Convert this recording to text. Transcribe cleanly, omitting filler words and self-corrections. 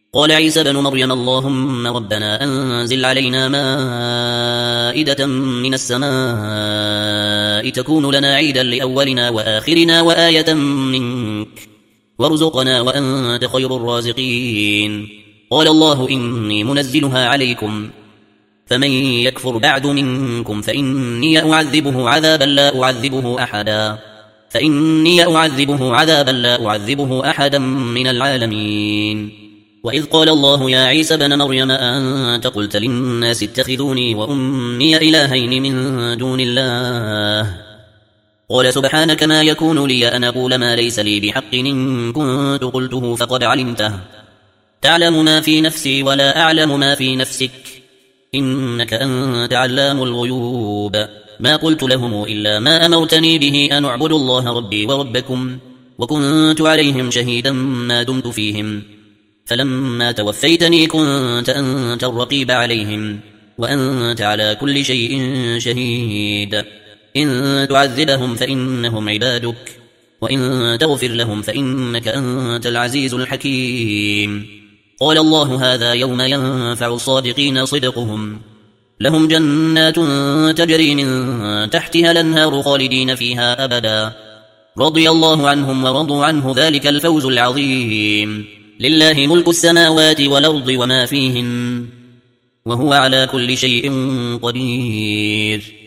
قال عيسى بن مريم اللهم ربنا أنزل علينا مائدة من السماء تكون لنا عيدا لأولنا وآخرنا وآية منك وارزقنا وأنت خير الرازقين. قال الله إني منزلها عليكم فمن يكفر بعد منكم فإني أعذبه عذابا لا أعذبه أحدا من العالمين. وإذ قال الله يا عيسى بن مريم أنت قلت للناس اتخذوني وأمي إلهين من دون الله قال سبحانك ما يكون لي أن أقول ما ليس لي بحق إن كنت قلته فقد علمته تعلم ما في نفسي ولا أعلم ما في نفسك إنك أنت علام الغيوب. ما قلت لهم إلا ما أمرتني به أن أعبدوا الله ربي وربكم وكنت عليهم شهيدا ما دمت فيهم فلما توفيتني كنت أنت الرقيب عليهم وأنت على كل شيء شهيد. إن تعذبهم فإنهم عبادك وإن تغفر لهم فإنك أنت العزيز الحكيم. قال الله هذا يوم ينفع الصادقين صدقهم لهم جنات تجري من تحتها الأنهار خالدين فيها أبدا رضي الله عنهم ورضوا عنه ذلك الفوز العظيم. لله ملك السماوات والأرض وما فيهن وهو على كل شيء قدير.